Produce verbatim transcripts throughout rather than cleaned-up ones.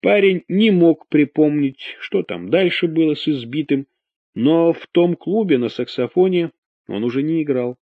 Парень не мог припомнить, что там дальше было с избитым, но в том клубе на саксофоне он уже не играл.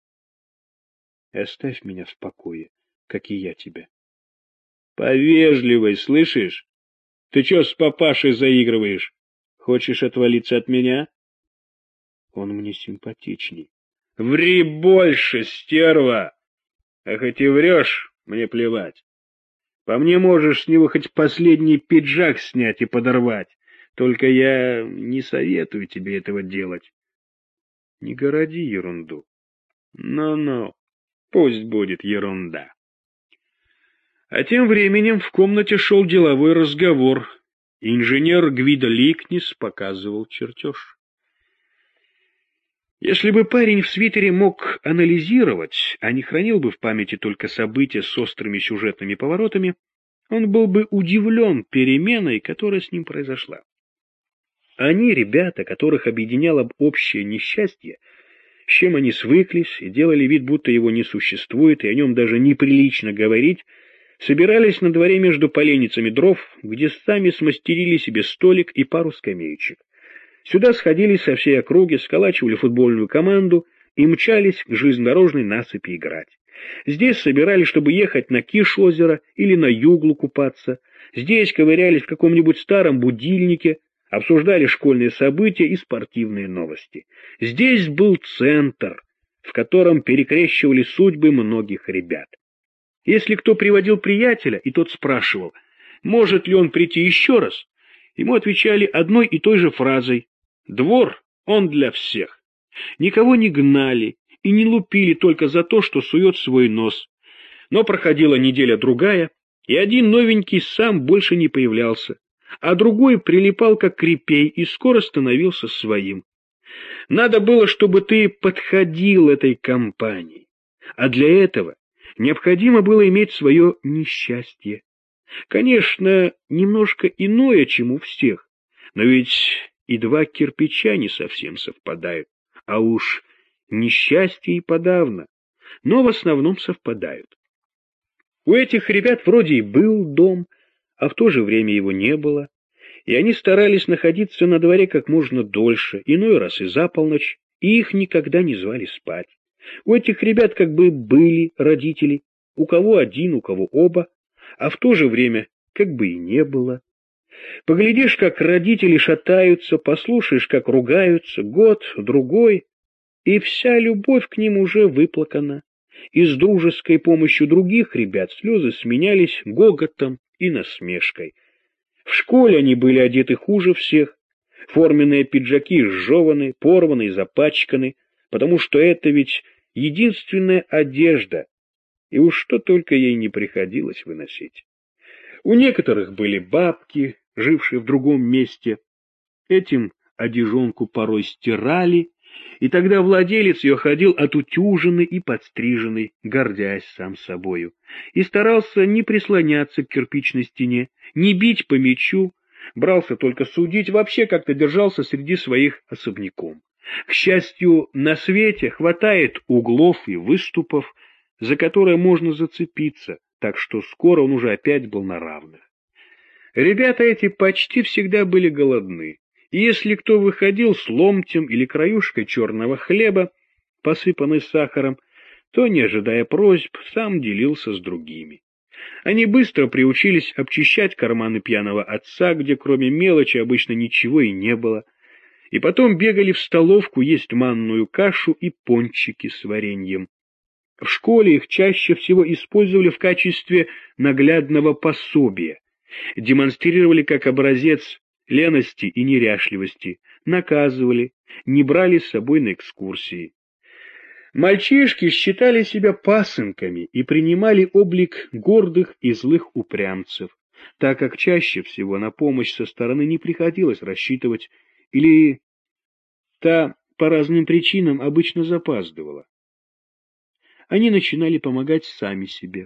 Оставь меня в покое, как и я тебя. Повежливый, слышишь? Ты чё с папашей заигрываешь? Хочешь отвалиться от меня? Он мне симпатичней. Ври больше, стерва! А хоть и врешь, мне плевать. По мне можешь с него хоть последний пиджак снять и подорвать. Только я не советую тебе этого делать. Не городи ерунду. Ну-ну, пусть будет ерунда. А тем временем в комнате шел деловой разговор. Инженер Гвидо Ликнис показывал чертеж. Если бы парень в свитере мог анализировать, а не хранил бы в памяти только события с острыми сюжетными поворотами, он был бы удивлен переменой, которая с ним произошла. Они, ребята, которых объединяло общее несчастье, с чем они свыклись и делали вид, будто его не существует, и о нем даже неприлично говорить, собирались на дворе между поленницами дров, где сами смастерили себе столик и пару скамеечек. Сюда сходились со всей округи, сколачивали футбольную команду и мчались к железнодорожной насыпи играть. Здесь собирались, чтобы ехать на Киш-озеро или на Юглу купаться. Здесь ковырялись в каком-нибудь старом будильнике, обсуждали школьные события и спортивные новости. Здесь был центр, в котором перекрещивали судьбы многих ребят. Если кто приводил приятеля, и тот спрашивал, может ли он прийти еще раз, ему отвечали одной и той же фразой: «Двор, он для всех». Никого не гнали и не лупили только за то, что сует свой нос. Но проходила неделя-другая, и один новенький сам больше не появлялся, а другой прилипал как репей и скоро становился своим. Надо было, чтобы ты подходил этой компании, а для этого необходимо было иметь свое несчастье. Конечно, немножко иное, чем у всех, но ведь и два кирпича не совсем совпадают, а уж несчастье и подавно, но в основном совпадают. У этих ребят вроде и был дом, а в то же время его не было, и они старались находиться на дворе как можно дольше, иной раз и за полночь, и их никогда не звали спать. У этих ребят как бы были родители, у кого один, у кого оба, а в то же время как бы и не было. Поглядишь, как родители шатаются, послушаешь, как ругаются, год, другой, и вся любовь к ним уже выплакана. И с дружеской помощью других ребят слезы сменялись гоготом и насмешкой. В школе они были одеты хуже всех, форменные пиджаки сжеваны, порваны и запачканы, потому что это ведь единственная одежда, и уж что только ей не приходилось выносить. У некоторых были бабки, жившие в другом месте. Этим одежонку порой стирали, и тогда владелец ее ходил отутюженный и подстриженный, гордясь сам собою, и старался не прислоняться к кирпичной стене, не бить по мячу, брался только судить, вообще как-то держался среди своих особняком. К счастью, на свете хватает углов и выступов, за которые можно зацепиться, так что скоро он уже опять был на равных. Ребята эти почти всегда были голодны, и если кто выходил с ломтем или краюшкой черного хлеба, посыпанной сахаром, то, не ожидая просьб, сам делился с другими. Они быстро приучились обчищать карманы пьяного отца, где кроме мелочи обычно ничего и не было, и потом бегали в столовку есть манную кашу и пончики с вареньем. В школе их чаще всего использовали в качестве наглядного пособия, демонстрировали как образец лености и неряшливости, наказывали, не брали с собой на экскурсии. Мальчишки считали себя пасынками и принимали облик гордых и злых упрямцев, так как чаще всего на помощь со стороны не приходилось рассчитывать, или та по разным причинам обычно запаздывала. Они начинали помогать сами себе.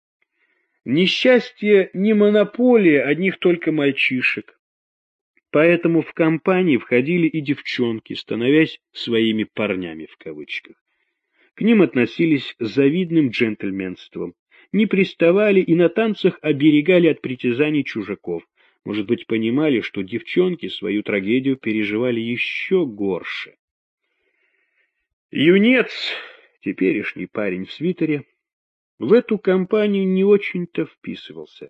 Несчастье не монополия одних только мальчишек, поэтому в компании входили и девчонки, становясь своими парнями в кавычках. К ним относились с завидным джентльменством, не приставали и на танцах оберегали от притязаний чужаков, может быть, понимали, что девчонки свою трагедию переживали еще горше. Юнец, теперешний парень в свитере, в эту компанию не очень-то вписывался.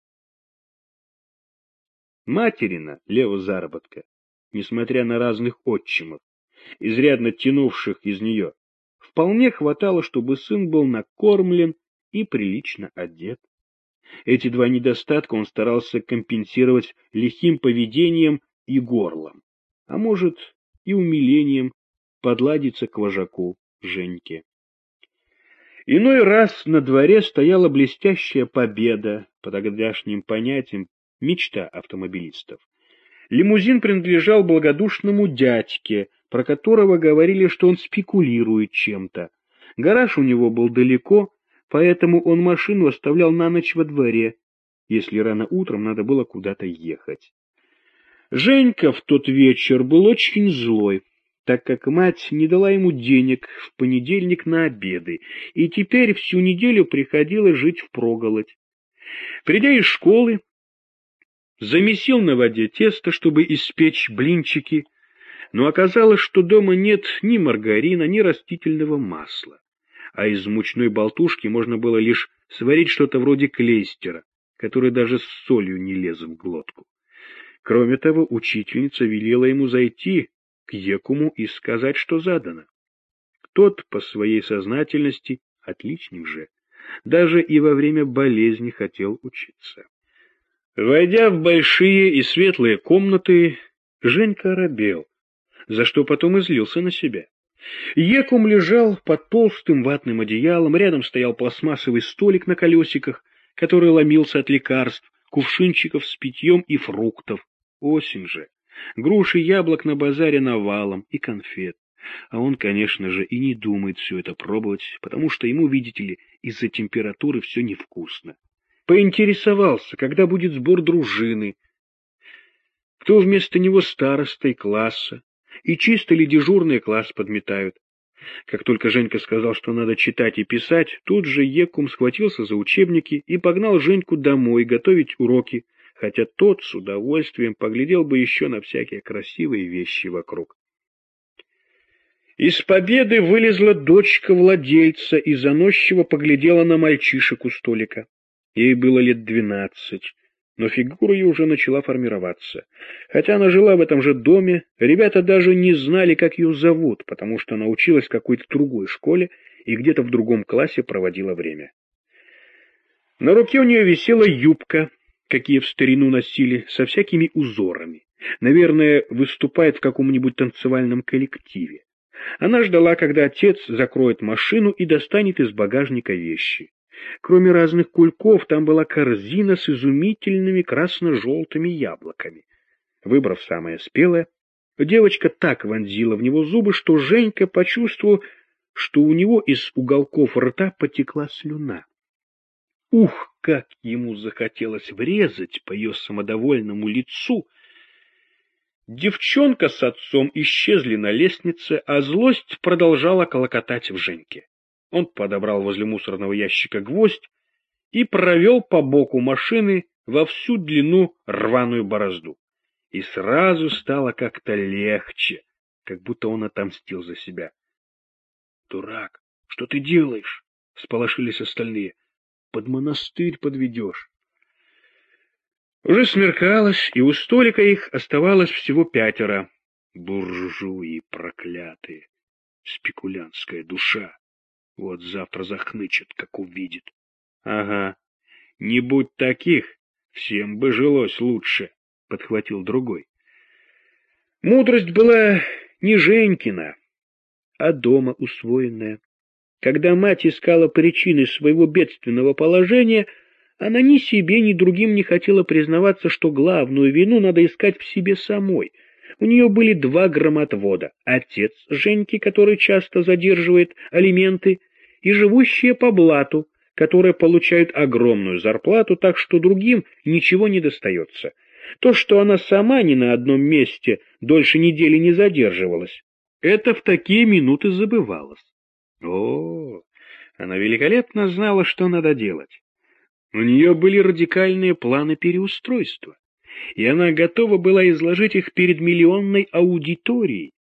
Материна, Лева заработка, несмотря на разных отчимов, изрядно тянувших из нее, вполне хватало, чтобы сын был накормлен и прилично одет. Эти два недостатка он старался компенсировать лихим поведением и горлом, а может и умилением подладиться к вожаку Женьке. Иной раз на дворе стояла блестящая победа, по тогдашним понятиям мечта автомобилистов. Лимузин принадлежал благодушному дядьке, про которого говорили, что он спекулирует чем-то. Гараж у него был далеко, поэтому он машину оставлял на ночь во дворе, если рано утром надо было куда-то ехать. Женька в тот вечер был очень злой, так как мать не дала ему денег в понедельник на обеды, и теперь всю неделю приходилось жить впроголодь. Придя из школы, замесил на воде тесто, чтобы испечь блинчики, но оказалось, что дома нет ни маргарина, ни растительного масла, а из мучной болтушки можно было лишь сварить что-то вроде клейстера, который даже с солью не лез в глотку. Кроме того, учительница велела ему зайти к Екуму и сказать, что задано. Тот по своей сознательности, отличник же, даже и во время болезни хотел учиться. Войдя в большие и светлые комнаты, Женька оробел, за что потом и злился на себя. Екум лежал под толстым ватным одеялом, рядом стоял пластмассовый столик на колесиках, который ломился от лекарств, кувшинчиков с питьем и фруктов. Осень же. Груши, яблок на базаре навалом и конфет. А он, конечно же, и не думает все это пробовать, потому что ему, видите ли, из-за температуры все невкусно. Поинтересовался, когда будет сбор дружины, кто вместо него старостой класса, и чисто ли дежурный класс подметают. Как только Женька сказал, что надо читать и писать, тут же Екум схватился за учебники и погнал Женьку домой готовить уроки, хотя тот с удовольствием поглядел бы еще на всякие красивые вещи вокруг. Из победы вылезла дочка владельца и заносчиво поглядела на мальчишек у столика. Ей было лет двенадцать, но фигура ее уже начала формироваться. Хотя она жила в этом же доме, ребята даже не знали, как ее зовут, потому что она училась в какой-то другой школе и где-то в другом классе проводила время. На руке у нее висела юбка, какие в старину носили, со всякими узорами. Наверное, выступает в каком-нибудь танцевальном коллективе. Она ждала, когда отец закроет машину и достанет из багажника вещи. Кроме разных кульков, там была корзина с изумительными красно-желтыми яблоками. Выбрав самое спелое, девочка так вонзила в него зубы, что Женька почувствовал, что у него из уголков рта потекла слюна. Ух, как ему захотелось врезать по ее самодовольному лицу! Девчонка с отцом исчезли на лестнице, а злость продолжала клокотать в Женьке. Он подобрал возле мусорного ящика гвоздь и провел по боку машины во всю длину рваную борозду. И сразу стало как-то легче, как будто он отомстил за себя. — Дурак, что ты делаешь? — всполошились остальные. — Под монастырь подведешь. Уже смеркалось, и у столика их оставалось всего пятеро. Буржуи проклятые, спекулянтская душа. Вот завтра захнычет, как увидит. Ага, не будь таких, всем бы жилось лучше, — подхватил другой. Мудрость была не Женькина, а дома усвоенная. Когда мать искала причины своего бедственного положения, она ни себе, ни другим не хотела признаваться, что главную вину надо искать в себе самой. У нее были два громотвода — отец Женьки, который часто задерживает алименты, и живущие по блату, которые получают огромную зарплату, так что другим ничего не достается. То, что она сама ни на одном месте дольше недели не задерживалась, это в такие минуты забывалось. О, она великолепно знала, что надо делать. У нее были радикальные планы переустройства. и она готова была изложить их перед миллионной аудиторией.